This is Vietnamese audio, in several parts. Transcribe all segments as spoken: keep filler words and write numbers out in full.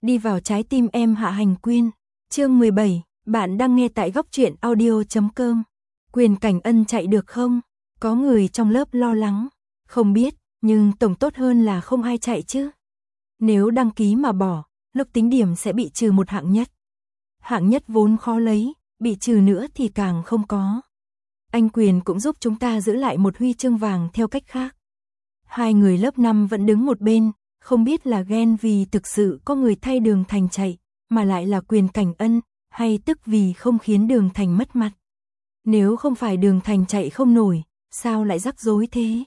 đi vào trái tim em. Hạ Hành Quyên. Chương mười bảy, bạn đang nghe tại góc truyện audio chấm com. Quyền Cảnh Ân chạy được không? Có người trong lớp lo lắng. Không biết, nhưng tổng tốt hơn là không ai chạy chứ. Nếu đăng ký mà bỏ, lúc tính điểm sẽ bị trừ một hạng nhất. Hạng nhất vốn khó lấy, bị trừ nữa thì càng không có. Anh Quyền cũng giúp chúng ta giữ lại một huy chương vàng theo cách khác. Hai người lớp năm vẫn đứng một bên, không biết là ghen vì thực sự có người thay Đường Thành chạy, mà lại là Quyền Cảnh Ân, hay tức vì không khiến Đường Thành mất mặt. Nếu không phải Đường Thành chạy không nổi, sao lại rắc rối thế?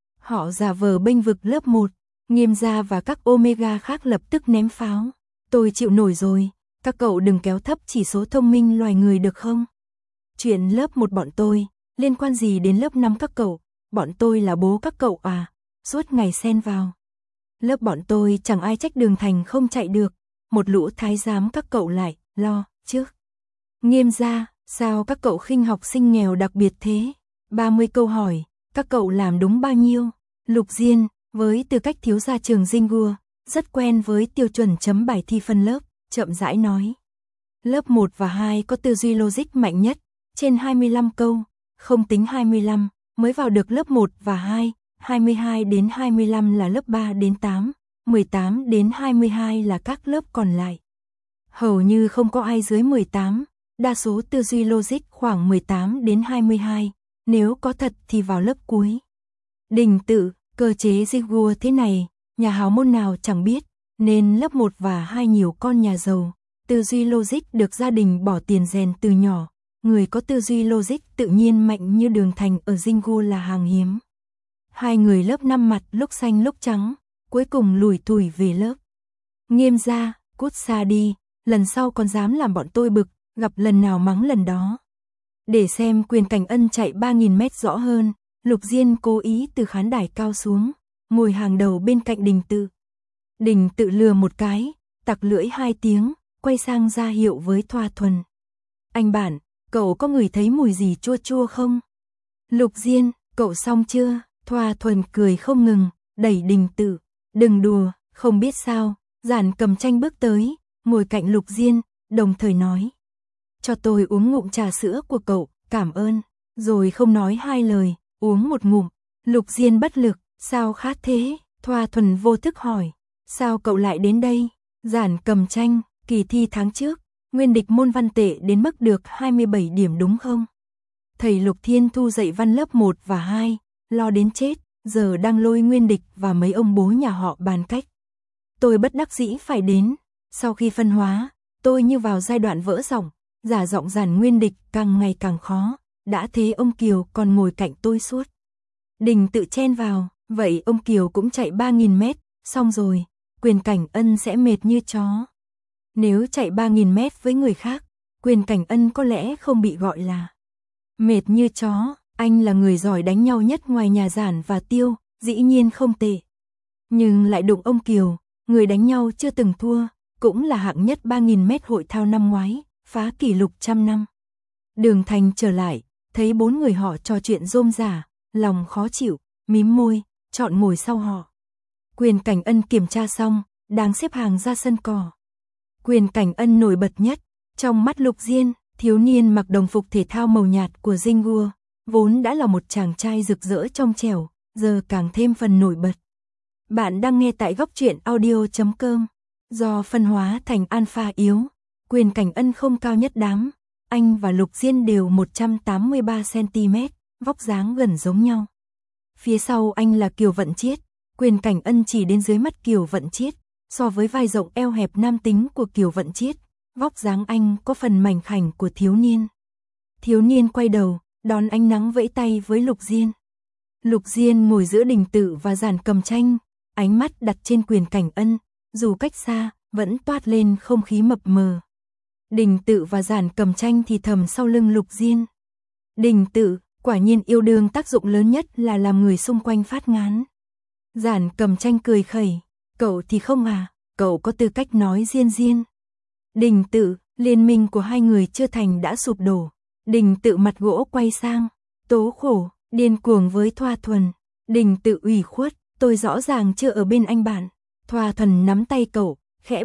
Họ giả vờ bênh vực lớp một, Nghiêm gia và các Omega khác lập tức ném pháo. Tôi chịu nổi rồi, các cậu đừng kéo thấp chỉ số thông minh loài người được không? Chuyện lớp một bọn tôi, liên quan gì đến lớp năm các cậu? Bọn tôi là bố các cậu à? Suốt ngày xen vào. Lớp bọn tôi chẳng ai trách Đường Thành không chạy được, một lũ thái giám các cậu lại lo trước. Nghiêm gia, sao các cậu khinh học sinh nghèo đặc biệt thế? ba mươi câu hỏi, các cậu làm đúng bao nhiêu? Lục Diên, với tư cách thiếu gia trường Jingu, rất quen với tiêu chuẩn chấm bài thi phân lớp, chậm rãi nói. Lớp một và hai có tư duy logic mạnh nhất, trên hai mươi lăm câu, không tính hai mươi lăm, mới vào được lớp một và hai, hai mươi hai đến hai mươi lăm là lớp ba đến tám, mười tám đến hai mươi hai là các lớp còn lại. Hầu như không có ai dưới mười tám, đa số tư duy logic khoảng mười tám đến hai mươi hai, nếu có thật thì vào lớp cuối. Đình tự, cơ chế Jingu thế này, nhà hào môn nào chẳng biết, nên lớp một và hai nhiều con nhà giàu, tư duy logic được gia đình bỏ tiền rèn từ nhỏ, người có tư duy logic tự nhiên mạnh như Đường Thành ở Jingu là hàng hiếm. Hai người lớp năm mặt lúc xanh lúc trắng, cuối cùng lủi thủi về lớp. Nghiêm gia, cút xa đi, lần sau còn dám làm bọn tôi bực, gặp lần nào mắng lần đó. Để xem Quyền Cảnh Ân chạy ba nghìn mét rõ hơn, Lục Diên cố ý từ khán đài cao xuống, ngồi hàng đầu bên cạnh Đình Tự. Đình Tự lừa một cái, tặc lưỡi hai tiếng, quay sang ra hiệu với Thoa Thuần. Anh bạn, cậu có ngửi thấy mùi gì chua chua không? Lục Diên, cậu xong chưa? Thoa Thuần cười không ngừng, đẩy Đình Tự. Đừng đùa, không biết sao, Giản Cầm Tranh bước tới, ngồi cạnh Lục Diên, đồng thời nói. Cho tôi uống ngụm trà sữa của cậu, cảm ơn. Rồi không nói hai lời, uống một ngụm. Lục Diên bất lực, sao khát thế? Thoa Thuần vô thức hỏi. Sao cậu lại đến đây? Giản Cầm Tranh, kỳ thi tháng trước, nguyên địch môn văn tệ đến mức được hai mươi bảy điểm đúng không? Thầy Lục Thiên Thu dạy văn lớp một và hai, lo đến chết, giờ đang lôi nguyên địch và mấy ông bố nhà họ bàn cách. Tôi bất đắc dĩ phải đến, sau khi phân hóa, tôi như vào giai đoạn vỡ giọng, giả giọng giản nguyên địch càng ngày càng khó, đã thế ông Kiều còn ngồi cạnh tôi suốt. Đình Tự chen vào, vậy ông Kiều cũng chạy ba nghìn mét, xong rồi, Quyền Cảnh Ân sẽ mệt như chó. Nếu chạy ba nghìn mét với người khác, Quyền Cảnh Ân có lẽ không bị gọi là mệt như chó. Anh là người giỏi đánh nhau nhất ngoài nhà Giản và Tiêu, dĩ nhiên không tệ. Nhưng lại đụng ông Kiều, người đánh nhau chưa từng thua, cũng là hạng nhất ba nghìn mét hội thao năm ngoái, phá kỷ lục trăm năm. Đường Thành trở lại, thấy bốn người họ trò chuyện rôm rả, lòng khó chịu, mím môi, chọn ngồi sau họ. Quyền Cảnh Ân kiểm tra xong, đang xếp hàng ra sân cỏ. Quyền Cảnh Ân nổi bật nhất, trong mắt Lục Diên, thiếu niên mặc đồng phục thể thao màu nhạt của Jingu, vốn đã là một chàng trai rực rỡ trong trẻo, giờ càng thêm phần nổi bật. Bạn đang nghe tại góc truyện audio chấm com. Do phân hóa thành alpha yếu, Quyền Cảnh Ân không cao nhất đám, anh và Lục Diên đều một trăm tám mươi ba xăng ti mét, vóc dáng gần giống nhau. Phía sau anh là Kiều Vận Chiết, Quyền Cảnh Ân chỉ đến dưới mắt Kiều Vận Chiết, so với vai rộng eo hẹp nam tính của Kiều Vận Chiết, vóc dáng anh có phần mảnh khảnh của thiếu niên. Thiếu niên quay đầu, đón ánh nắng vẫy tay với Lục Diên. Lục Diên ngồi giữa Đình Tự và Giản Cầm Tranh, ánh mắt đặt trên Quyền Cảnh Ân, dù cách xa, vẫn toát lên không khí mập mờ. Đình Tự và Giản Cầm Tranh thì thầm sau lưng Lục Diên. Đình Tự, quả nhiên yêu đương tác dụng lớn nhất là làm người xung quanh phát ngán. Giản Cầm Tranh cười khẩy, cậu thì không à, cậu có tư cách nói Diên Diên. Đình Tự, liên minh của hai người chưa thành đã sụp đổ. Đình Tự mặt gỗ quay sang, tố khổ, điên cuồng với Thoa Thuần. Đình Tự ủy khuất, tôi rõ ràng chưa ở bên anh bạn. Thoa Thuần nắm tay cậu, khẽ bóp,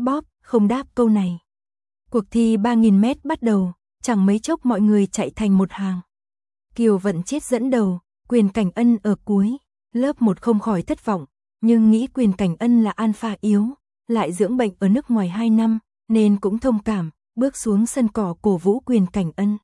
không đáp câu này. Cuộc thi ba nghìn mét bắt đầu, chẳng mấy chốc mọi người chạy thành một hàng. Kiều Vận Chiết dẫn đầu, Quyền Cảnh Ân ở cuối. Lớp một không khỏi thất vọng, nhưng nghĩ Quyền Cảnh Ân là alpha yếu, lại dưỡng bệnh ở nước ngoài hai năm, nên cũng thông cảm, bước xuống sân cỏ cổ vũ Quyền Cảnh Ân.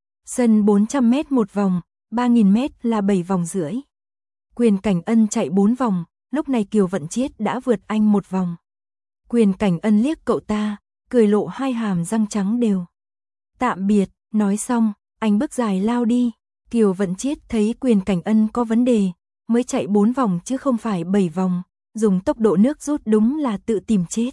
Sân bốn trăm mét một vòng, ba nghìn mét là bảy vòng rưỡi. Quyền Cảnh Ân chạy bốn vòng, lúc này Kiều Vận Chiết đã vượt anh một vòng. Quyền Cảnh Ân liếc cậu ta, cười lộ hai hàm răng trắng đều. Tạm biệt, nói xong, anh bước dài lao đi. Kiều Vận Chiết thấy Quyền Cảnh Ân có vấn đề, mới chạy bốn vòng chứ không phải bảy vòng, dùng tốc độ nước rút đúng là tự tìm chết.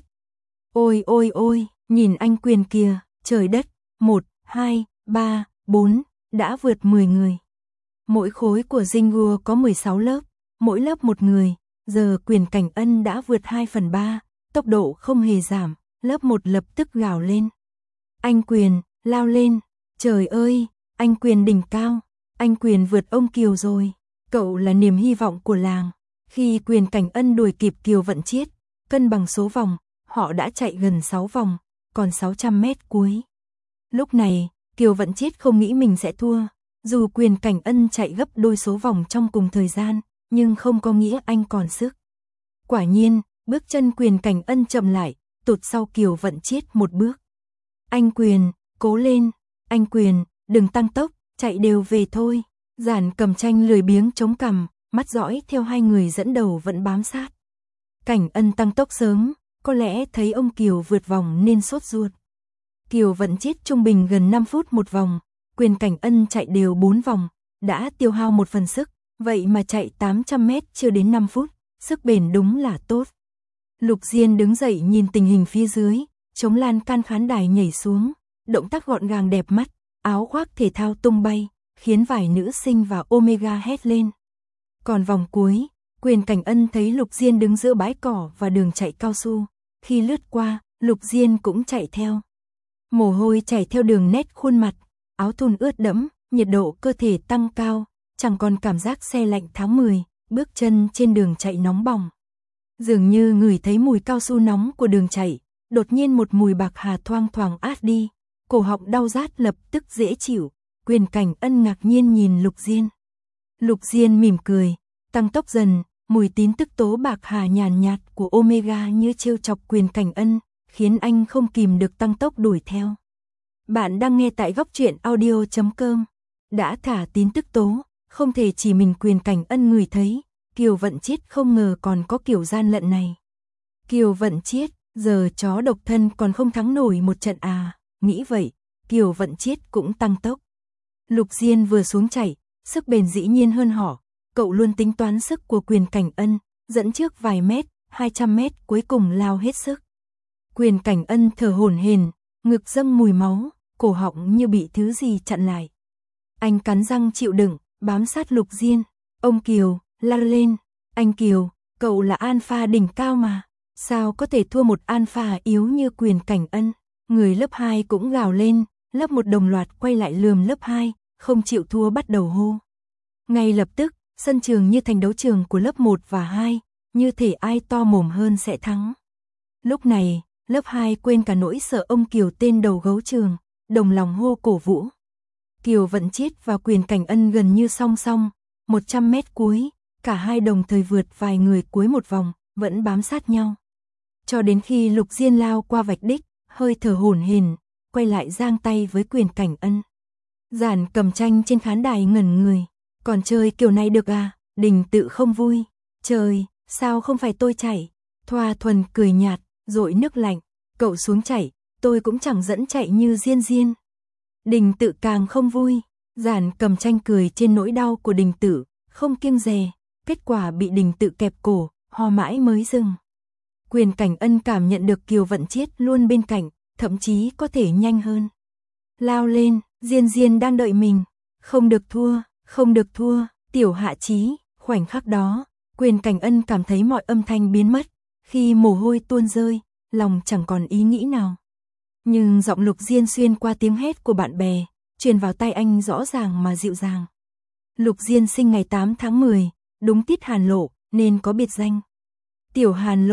Ôi ôi ôi, nhìn anh Quyền kìa, trời đất, một, hai, ba, bốn, đã vượt mười người. Mỗi khối của Jingu có mười sáu lớp, mỗi lớp một người, giờ Quyền Cảnh Ân đã vượt hai phần ba, tốc độ không hề giảm, lớp một lập tức gào lên. Anh Quyền, lao lên, trời ơi, anh Quyền đỉnh cao, anh Quyền vượt ông Kiều rồi, cậu là niềm hy vọng của làng. Khi Quyền Cảnh Ân đuổi kịp Kiều Vận Chiết, cân bằng số vòng, họ đã chạy gần sáu vòng, còn sáu trăm mét cuối. Lúc này, Kiều Vận Chiết không nghĩ mình sẽ thua, dù Quyền Cảnh Ân chạy gấp đôi số vòng trong cùng thời gian, nhưng không có nghĩa anh còn sức. Quả nhiên, bước chân Quyền Cảnh Ân chậm lại, tụt sau Kiều Vận Chiết một bước. Anh Quyền, cố lên, anh Quyền, đừng tăng tốc, chạy đều về thôi. Giản Cầm Tranh lười biếng chống cằm, mắt dõi theo hai người dẫn đầu vẫn bám sát. Cảnh Ân tăng tốc sớm, có lẽ thấy ông Kiều vượt vòng nên sốt ruột. Kiều Vận Chiết trung bình gần năm phút một vòng, Quyền Cảnh Ân chạy đều bốn vòng, đã tiêu hao một phần sức, vậy mà chạy tám trăm mét chưa đến năm phút, sức bền đúng là tốt. Lục Diên đứng dậy nhìn tình hình phía dưới, chống lan can khán đài nhảy xuống, động tác gọn gàng đẹp mắt, áo khoác thể thao tung bay, khiến vài nữ sinh và Omega hét lên. Còn vòng cuối, Quyền Cảnh Ân thấy Lục Diên đứng giữa bãi cỏ và đường chạy cao su, khi lướt qua, Lục Diên cũng chạy theo. Mồ hôi chảy theo đường nét khuôn mặt, áo thun ướt đẫm, nhiệt độ cơ thể tăng cao, chẳng còn cảm giác se lạnh tháng mười, bước chân trên đường chạy nóng bỏng. Dường như ngửi thấy mùi cao su nóng của đường chạy, đột nhiên một mùi bạc hà thoang thoảng át đi, cổ họng đau rát lập tức dễ chịu. Quyền Cảnh Ân ngạc nhiên nhìn Lục Diên. Lục Diên mỉm cười, tăng tốc dần, mùi tín tức tố bạc hà nhàn nhạt của Omega như trêu chọc Quyền Cảnh Ân, khiến anh không kìm được tăng tốc đuổi theo. Bạn đang nghe tại góc truyện audio chấm com. Đã thả tín tức tố, không thể chỉ mình Quyền Cảnh Ân ngửi thấy, Kiều Vận Chiết không ngờ còn có kiểu gian lận này. Kiều Vận Chiết, giờ chó độc thân còn không thắng nổi một trận à, nghĩ vậy, Kiều Vận Chiết cũng tăng tốc. Lục Diên vừa xuống chạy, sức bền dĩ nhiên hơn họ, cậu luôn tính toán sức của Quyền Cảnh Ân, dẫn trước vài mét, hai trăm mét cuối cùng lao hết sức. Quyền Cảnh Ân thở hổn hển, ngực dâng mùi máu, cổ họng như bị thứ gì chặn lại. Anh cắn răng chịu đựng, bám sát Lục Diên. Ông Kiều, la lên, anh Kiều, cậu là alpha đỉnh cao mà, sao có thể thua một alpha yếu như Quyền Cảnh Ân. Người lớp hai cũng gào lên, lớp một đồng loạt quay lại lườm lớp hai, không chịu thua bắt đầu hô. Ngay lập tức, sân trường như thành đấu trường của lớp một và hai, như thể ai to mồm hơn sẽ thắng. Lúc này, lớp hai quên cả nỗi sợ ông Kiều tên đầu gấu trường, đồng lòng hô cổ vũ. Kiều Vận Chiết và Quyền Cảnh Ân gần như song song, một trăm mét cuối, cả hai đồng thời vượt vài người cuối một vòng, vẫn bám sát nhau. Cho đến khi Lục Diên lao qua vạch đích, hơi thở hổn hển, quay lại giang tay với Quyền Cảnh Ân. Giản Cầm Tranh trên khán đài ngẩn người, còn chơi kiểu này được à, Đình Tự không vui. Trời, sao không phải tôi chạy? Thoa Thuần cười nhạt, dội nước lạnh, cậu xuống chạy, tôi cũng chẳng dẫn chạy như Diên Diên. Đình Tự càng không vui, Giản Cầm Tranh cười trên nỗi đau của Đình Tự, không kiêng dè, kết quả bị Đình Tự kẹp cổ, ho mãi mới dừng. Quyền Cảnh Ân cảm nhận được Kiều Vận Chiết luôn bên cạnh, thậm chí có thể nhanh hơn. Lao lên, Diên Diên đang đợi mình, không được thua, không được thua, Tiểu Hạ Chí. Khoảnh khắc đó, Quyền Cảnh Ân cảm thấy mọi âm thanh biến mất, khi mồ hôi tuôn rơi, lòng chẳng còn ý nghĩ nào. Nhưng giọng Lục Diên xuyên qua tiếng hét của bạn bè, truyền vào tai anh rõ ràng mà dịu dàng. Lục Diên sinh ngày tám tháng mười, đúng tiết Hàn Lộ, nên có biệt danh Tiểu Hàn Lộ.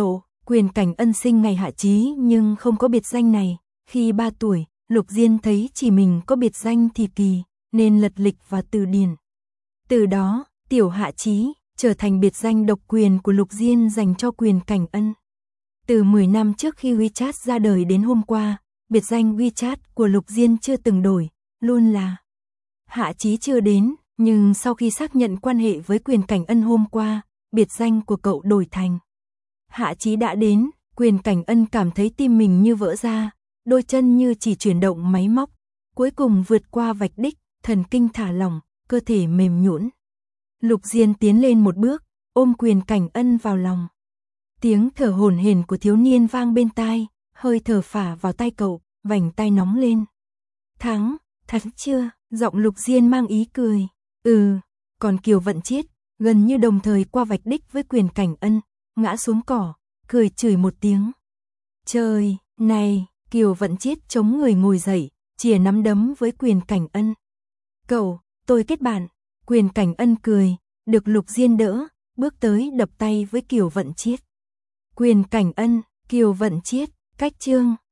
Quyền Cảnh Ân sinh ngày Hạ Chí nhưng không có biệt danh này. Khi ba tuổi, Lục Diên thấy chỉ mình có biệt danh thì kỳ, nên lật lịch và từ điển. Từ đó, Tiểu Hạ Chí trở thành biệt danh độc quyền của Lục Diên dành cho Quyền Cảnh Ân. Từ mười năm trước khi WeChat ra đời đến hôm qua, biệt danh WeChat của Lục Diên chưa từng đổi, luôn là Hạ Chí chưa đến, nhưng sau khi xác nhận quan hệ với Quyền Cảnh Ân hôm qua, biệt danh của cậu đổi thành Hạ Chí đã đến. Quyền Cảnh Ân cảm thấy tim mình như vỡ ra, đôi chân như chỉ chuyển động máy móc, cuối cùng vượt qua vạch đích, thần kinh thả lỏng, cơ thể mềm nhũn. Lục Diên tiến lên một bước, ôm Quyền Cảnh Ân vào lòng. Tiếng thở hổn hển của thiếu niên vang bên tai, hơi thở phả vào tay cậu, vành tai nóng lên. Thắng, thắng chưa? Giọng Lục Diên mang ý cười. Ừ, còn Kiều Vận Chiết gần như đồng thời qua vạch đích với Quyền Cảnh Ân, ngã xuống cỏ, cười chửi một tiếng. Trời, này, Kiều Vận Chiết chống người ngồi dậy, chìa nắm đấm với Quyền Cảnh Ân. Cậu, tôi kết bạn. Quyền Cảnh Ân cười, được Lục Diên đỡ, bước tới đập tay với Kiều Vận Chiết. Quyền Cảnh Ân, Kiều Vận Chiết, cách chương.